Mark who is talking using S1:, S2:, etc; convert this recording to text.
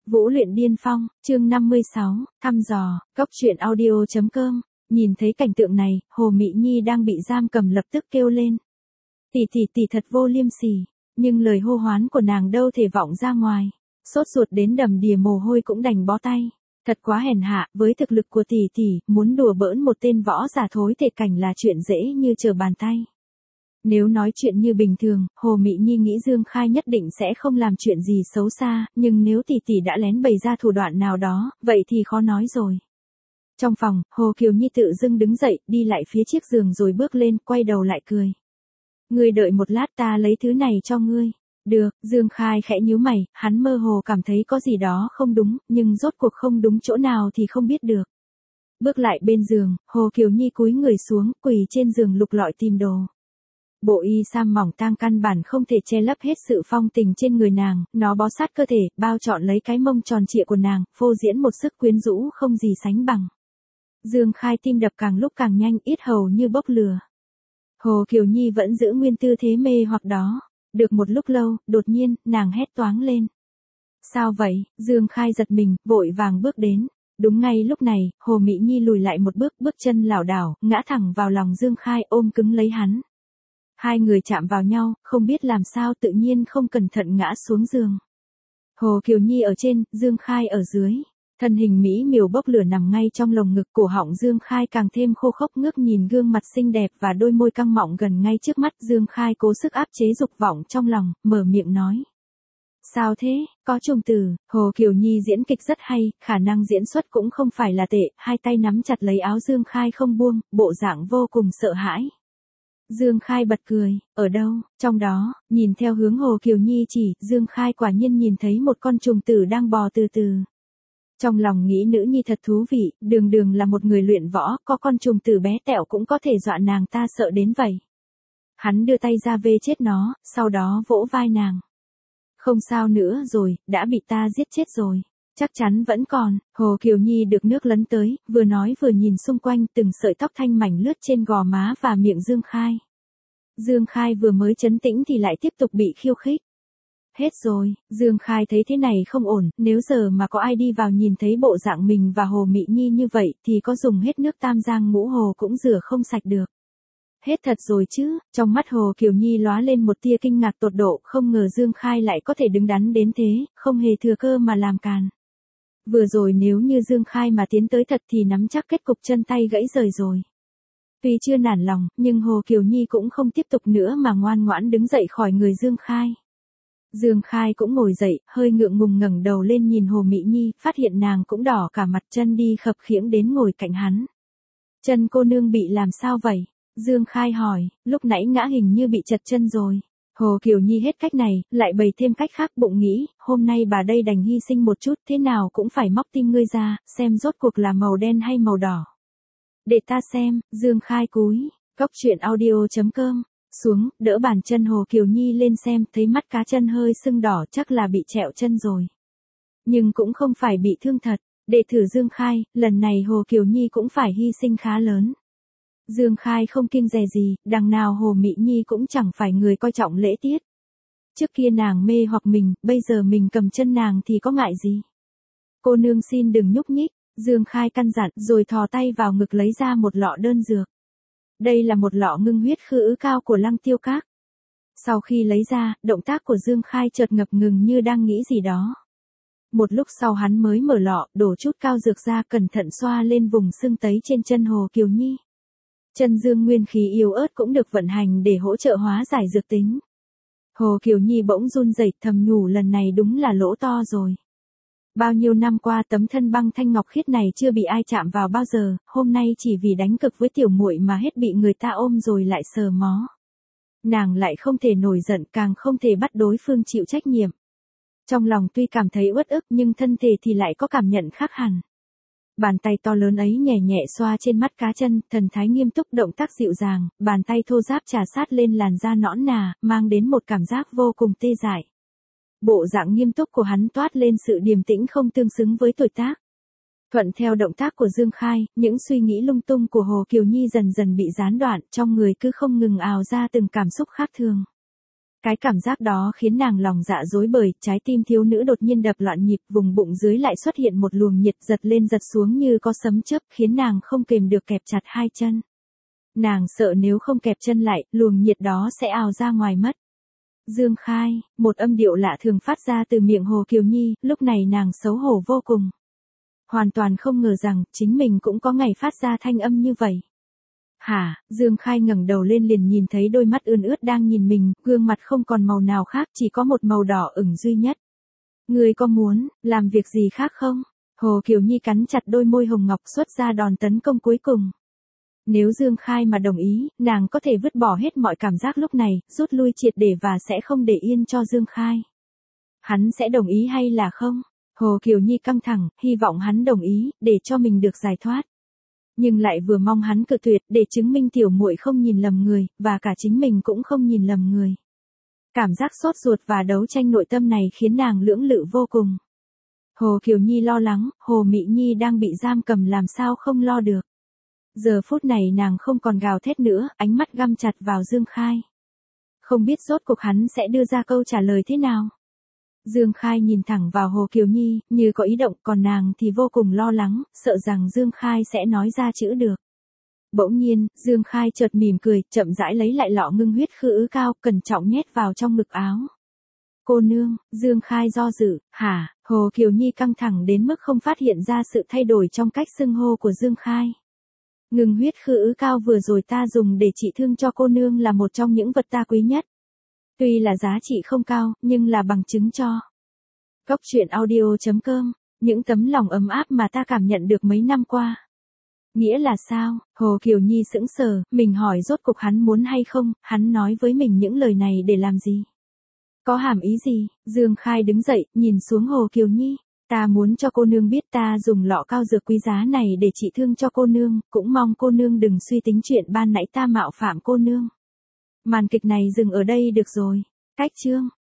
S1: Vũ luyện điên phong, chương 56, thăm dò, góc truyện audio.com, nhìn thấy cảnh tượng này, Hồ Mị Nhi đang bị giam cầm lập tức kêu lên. Tỷ thật vô liêm sỉ, nhưng lời hô hoán của nàng đâu thể vọng ra ngoài, sốt ruột đến đầm đìa mồ hôi cũng đành bó tay. Thật quá hèn hạ, với thực lực của tỷ, muốn đùa bỡn một tên võ giả thối thể cảnh là chuyện dễ như trở bàn tay. Nếu nói chuyện như bình thường, Hồ Mị Nhi nghĩ Dương Khai nhất định sẽ không làm chuyện gì xấu xa, nhưng nếu tỷ đã lén bày ra thủ đoạn nào đó, vậy thì khó nói rồi. Trong phòng, Hồ Kiều Nhi tự dưng đứng dậy, đi lại phía chiếc giường rồi bước lên, quay đầu lại cười. Ngươi đợi một lát ta lấy thứ này cho ngươi. Được, Dương Khai khẽ nhíu mày, hắn mơ hồ cảm thấy có gì đó không đúng, nhưng rốt cuộc không đúng chỗ nào thì không biết được. Bước lại bên giường, Hồ Kiều Nhi cúi người xuống, quỳ trên giường lục lọi tìm đồ. Bộ y sam mỏng tang căn bản không thể che lấp hết sự phong tình trên người nàng, nó bó sát cơ thể, bao trọn lấy cái mông tròn trịa của nàng, phô diễn một sức quyến rũ không gì sánh bằng. Dương Khai tim đập càng lúc càng nhanh, yết hầu như bốc lửa. Hồ Kiều Nhi vẫn giữ nguyên tư thế mê hoặc đó. Được một lúc lâu, đột nhiên, nàng hét toáng lên. Sao vậy? Dương Khai giật mình, vội vàng bước đến. Đúng ngay lúc này, Hồ Mị Nhi lùi lại một bước, bước chân lảo đảo, ngã thẳng vào lòng Dương Khai, ôm cứng lấy hắn. Hai người chạm vào nhau, không biết làm sao tự nhiên không cẩn thận ngã xuống giường. Hồ Kiều Nhi ở trên, Dương Khai ở dưới. Thân hình mỹ miều bốc lửa nằm ngay trong lồng ngực, cổ họng Dương Khai càng thêm khô khốc, ngước nhìn gương mặt xinh đẹp và đôi môi căng mọng gần ngay trước mắt. Dương Khai cố sức áp chế dục vọng trong lòng, mở miệng nói. Sao thế, có trùng tử? Hồ Kiều Nhi diễn kịch rất hay, khả năng diễn xuất cũng không phải là tệ, hai tay nắm chặt lấy áo Dương Khai không buông, bộ dạng vô cùng sợ hãi. Dương Khai bật cười, ở đâu? Trong đó, nhìn theo hướng Hồ Kiều Nhi chỉ, Dương Khai quả nhiên nhìn thấy một con trùng tử đang bò từ từ. Trong lòng nghĩ nữ nhi thật thú vị, đường là một người luyện võ, có con trùng tử bé tẹo cũng có thể dọa nàng ta sợ đến vậy. Hắn đưa tay ra vê chết nó, sau đó vỗ vai nàng. Không sao nữa rồi, đã bị ta giết chết rồi. Chắc chắn vẫn còn. Hồ Kiều Nhi được nước lấn tới, vừa nói vừa nhìn xung quanh, từng sợi tóc thanh mảnh lướt trên gò má và miệng Dương Khai. Dương Khai vừa mới trấn tĩnh thì lại tiếp tục bị khiêu khích. Hết rồi, Dương Khai thấy thế này không ổn, nếu giờ mà có ai đi vào nhìn thấy bộ dạng mình và Hồ Mị Nhi như vậy thì có dùng hết nước Tam Giang Ngũ Hồ cũng rửa không sạch được. Hết thật rồi chứ, trong mắt Hồ Kiều Nhi lóa lên một tia kinh ngạc tột độ, không ngờ Dương Khai lại có thể đứng đắn đến thế, không hề thừa cơ mà làm càn. Vừa rồi nếu như Dương Khai mà tiến tới thật thì nắm chắc kết cục chân tay gãy rời rồi. Tuy chưa nản lòng, nhưng Hồ Kiều Nhi cũng không tiếp tục nữa mà ngoan ngoãn đứng dậy khỏi người Dương Khai. Dương Khai cũng ngồi dậy, hơi ngượng ngùng ngẩng đầu lên nhìn Hồ Mị Nhi, phát hiện nàng cũng đỏ cả mặt, chân đi khập khiễng đến ngồi cạnh hắn. Chân cô nương bị làm sao vậy? Dương Khai hỏi, lúc nãy ngã hình như bị chật chân rồi. Hồ Kiều Nhi hết cách này, lại bày thêm cách khác, bụng nghĩ, hôm nay bà đây đành hy sinh một chút, thế nào cũng phải móc tim ngươi ra, xem rốt cuộc là màu đen hay màu đỏ. Để ta xem. Dương Khai cúi, góc truyện audio.com, xuống, đỡ bàn chân Hồ Kiều Nhi lên xem, thấy mắt cá chân hơi sưng đỏ, chắc là bị trẹo chân rồi. Nhưng cũng không phải bị thương thật, để thử Dương Khai, lần này Hồ Kiều Nhi cũng phải hy sinh khá lớn. Dương Khai không kiêng dè gì, đằng nào Hồ Mị Nhi cũng chẳng phải người coi trọng lễ tiết. Trước kia nàng mê hoặc mình, bây giờ mình cầm chân nàng thì có ngại gì. Cô nương xin đừng nhúc nhích, Dương Khai căn dặn, rồi thò tay vào ngực lấy ra một lọ đơn dược. Đây là một lọ ngưng huyết khư ứ cao của Lăng Tiêu Các. Sau khi lấy ra, động tác của Dương Khai chợt ngập ngừng như đang nghĩ gì đó. Một lúc sau hắn mới mở lọ, đổ chút cao dược ra, cẩn thận xoa lên vùng sưng tấy trên chân Hồ Kiều Nhi. Chân dương nguyên khí yếu ớt cũng được vận hành để hỗ trợ hóa giải dược tính. Hồ Kiều Nhi bỗng run rẩy, thầm nhủ lần này đúng là lỗ to rồi. Bao nhiêu năm qua tấm thân băng thanh ngọc khiết này chưa bị ai chạm vào bao giờ, hôm nay chỉ vì đánh cực với tiểu muội mà hết bị người ta ôm rồi lại sờ mó. Nàng lại không thể nổi giận, càng không thể bắt đối phương chịu trách nhiệm. Trong lòng tuy cảm thấy uất ức nhưng thân thể thì lại có cảm nhận khác hẳn. Bàn tay to lớn ấy nhẹ nhẹ xoa trên mắt cá chân, thần thái nghiêm túc, động tác dịu dàng, bàn tay thô ráp chà sát lên làn da nõn nà, mang đến một cảm giác vô cùng tê dại. Bộ dạng nghiêm túc của hắn toát lên sự điềm tĩnh không tương xứng với tuổi tác. Thuận theo động tác của Dương Khai, những suy nghĩ lung tung của Hồ Kiều Nhi dần dần bị gián đoạn, trong người cứ không ngừng ào ra từng cảm xúc khác thường. Cái cảm giác đó khiến nàng lòng dạ rối bời, trái tim thiếu nữ đột nhiên đập loạn nhịp, vùng bụng dưới lại xuất hiện một luồng nhiệt giật lên giật xuống như có sấm chớp, khiến nàng không kềm được kẹp chặt hai chân. Nàng sợ nếu không kẹp chân lại, luồng nhiệt đó sẽ ào ra ngoài mất. Dương Khai, một âm điệu lạ thường phát ra từ miệng Hồ Kiều Nhi, lúc này nàng xấu hổ vô cùng. Hoàn toàn không ngờ rằng, chính mình cũng có ngày phát ra thanh âm như vậy. Hả, Dương Khai ngẩng đầu lên liền nhìn thấy đôi mắt ươn ướt đang nhìn mình, gương mặt không còn màu nào khác, chỉ có một màu đỏ ửng duy nhất. Ngươi có muốn làm việc gì khác không? Hồ Kiều Nhi cắn chặt đôi môi hồng ngọc xuất ra đòn tấn công cuối cùng. Nếu Dương Khai mà đồng ý, nàng có thể vứt bỏ hết mọi cảm giác lúc này, rút lui triệt để và sẽ không để yên cho Dương Khai. Hắn sẽ đồng ý hay là không? Hồ Kiều Nhi căng thẳng, hy vọng hắn đồng ý, để cho mình được giải thoát. Nhưng lại vừa mong hắn cự tuyệt để chứng minh tiểu muội không nhìn lầm người, và cả chính mình cũng không nhìn lầm người. Cảm giác sốt ruột và đấu tranh nội tâm này khiến nàng lưỡng lự vô cùng. Hồ Kiều Nhi lo lắng, Hồ Mị Nhi đang bị giam cầm làm sao không lo được. Giờ phút này nàng không còn gào thét nữa, ánh mắt găm chặt vào Dương Khai. Không biết rốt cuộc hắn sẽ đưa ra câu trả lời thế nào. Dương Khai nhìn thẳng vào Hồ Kiều Nhi, như có ý động, còn nàng thì vô cùng lo lắng, sợ rằng Dương Khai sẽ nói ra chữ được. Bỗng nhiên, Dương Khai chợt mỉm cười, chậm rãi lấy lại lọ ngưng huyết khư ứ cao, cẩn trọng nhét vào trong ngực áo. Cô nương, Dương Khai do dự, hả, Hồ Kiều Nhi căng thẳng đến mức không phát hiện ra sự thay đổi trong cách xưng hô của Dương Khai. Ngưng huyết khư ứ cao vừa rồi ta dùng để trị thương cho cô nương là một trong những vật ta quý nhất. Tuy là giá trị không cao, nhưng là bằng chứng cho. Góc truyện audio.com, những tấm lòng ấm áp mà ta cảm nhận được mấy năm qua. Nghĩa là sao? Hồ Kiều Nhi sững sờ, mình hỏi rốt cuộc hắn muốn hay không, hắn nói với mình những lời này để làm gì? Có hàm ý gì? Dương Khai đứng dậy, nhìn xuống Hồ Kiều Nhi. Ta muốn cho cô nương biết ta dùng lọ cao dược quý giá này để trị thương cho cô nương, cũng mong cô nương đừng suy tính chuyện ban nãy ta mạo phạm cô nương. Màn kịch này dừng ở đây được rồi. Cách chương.